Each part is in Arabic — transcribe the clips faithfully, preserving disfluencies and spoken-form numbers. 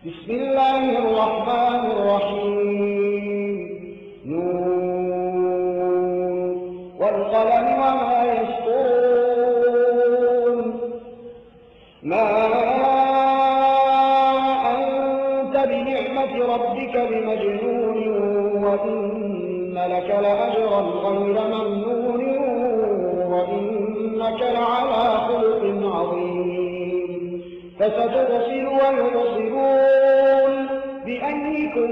بسم الله الرحمن الرحيم. نون والقلم وما يسطرون. ما أنت بنعمة ربك بمجنون وإن لك لأجرا غير ممنون وإنك لعلى خلق عظيم. فستبصر ويبصرون بأيكم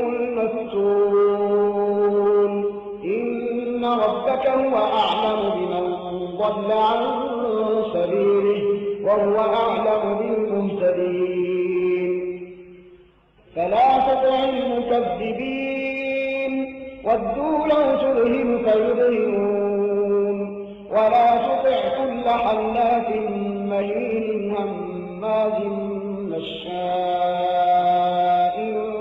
المفتون. إن ربك هو أعلم بمن ضل عن سبيله وهو أعلم بالمهتدين. فلا تطع المكذبين ودوا لو تدهن فيدهنون. ولا تطع كل حلاف مهين هماز مشاء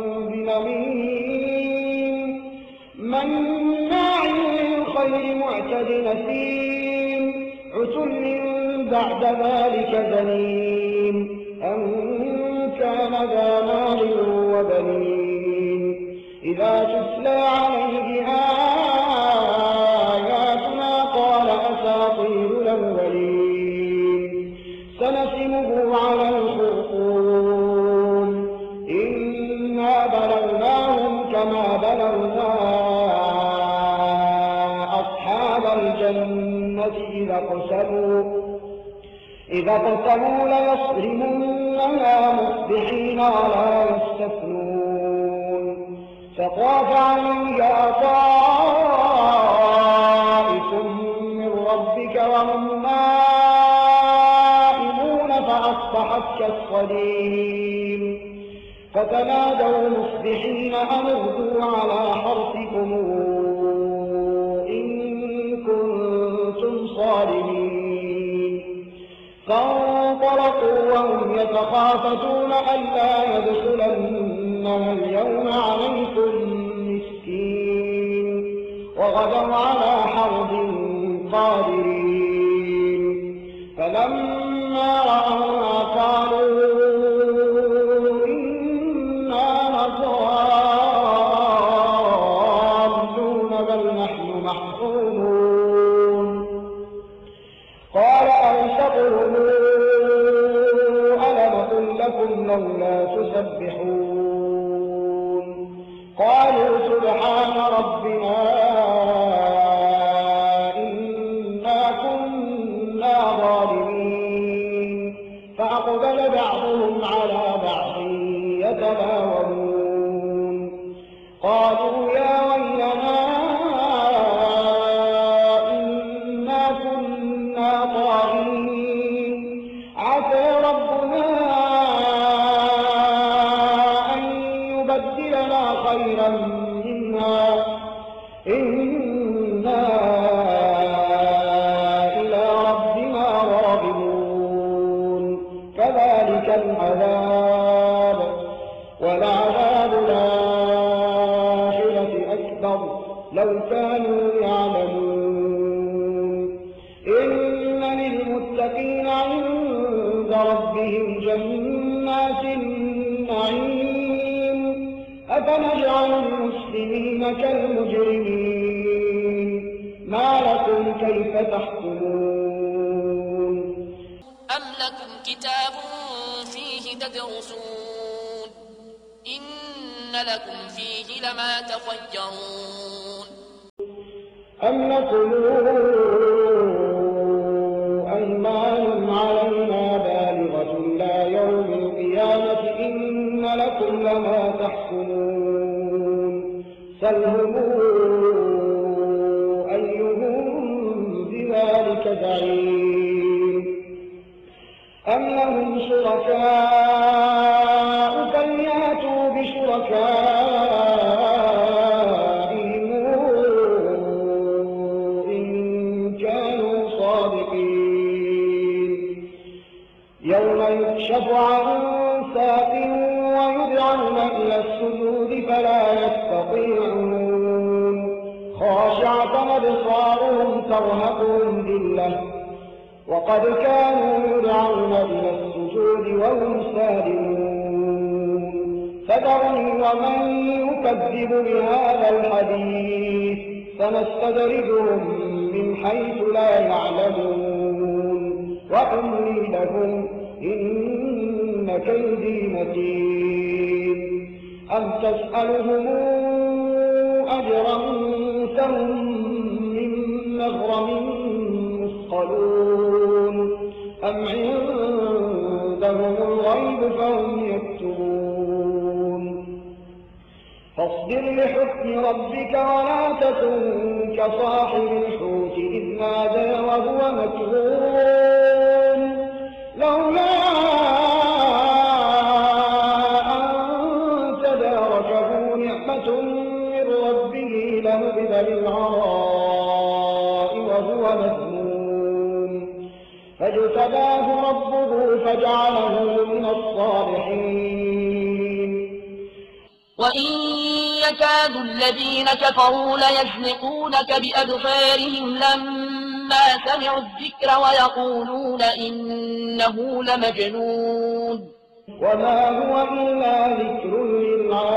بنميم مناع للخير معتد أثيم عتل بعد ذلك زنيم أن كان ذا مال وبنين. إذا تتلى عليه آياتنا قال أساطير الأولين. سنسمه على الخرطوم. إنا بلوناهم كما بلونا أصحاب الجنة إذا اقسموا إذا اقسموا ليصرمنها مصبحين ولا يستثنون. فطاف عليها طائف من ربك وهم نائمون فأصبحت كالصريم. فتنادوا مصبحين أن اغدوا على حرثكم إن كنتم صارمين. فانطلقوا وهم يتخافتون ألا يدخلنها اليوم عليكم مسكين وغدوا على حرد قادرين. فلما رأوها قالوا إنا لضالون بل نحن محرومون. قال أوسطهم ألم أقل لكم لولا تسبحون. قالوا سبحان ربنا إنا كنا ظالمين. فأقبل بعضهم على بعض يتلاومون. قالوا يا ويلنا إنا كنا طاغين. عسى ربنا أن يبدلنا خيرا منها إنا إلى ربنا راغبون. كذلك العذاب ولعذاب الآخرة أكبر لو كانوا يعلمون. إن للمتقين عند ربهم جنات النعيم. أفنجعل المسلمين كالمجرمين ما لكم كيف تحكمون. أم لكم كتاب فيه تدرسون إن لكم فيه لما تخيرون. أم لكم أيمان علينا بالغة إلى يوم القيامة إن لكم لما تحكمون. سلهم أيهم بذلك زعيم. أم لهم شركاء فليأتوا بشركائهم إن كانوا صادقين. يوم يكشف عن ساق ويدعون إلى السجود فلا يستطيعون. خاشعة أبصارهم ترهقهم ذلة وقد كانوا يدعون إلى السجود وهم سالمون. فذرني ومن يكذب بهذا الحديث سنستدرجهم من حيث لا يعلمون وأملي لهم إن كيدي متين أم تسألهم أجرا فهم من مغرم مثقلون أم عندهم الغيب فهم يكتبون فاصبر لحكم ربك ولا تكن كصاحب الحوت إذ نادى وهو مكظوم لولا أن تداركه نعمة من ربه لنبذ بالعراء وهو مذموم فاجتباه ربه فجعله من الصالحين وإن يكاد الذين كفروا ليزلقونك بأبصارهم لما سمعوا الذكر ويقولون إنه لمجنون وما هو إلا ذكر للعالمين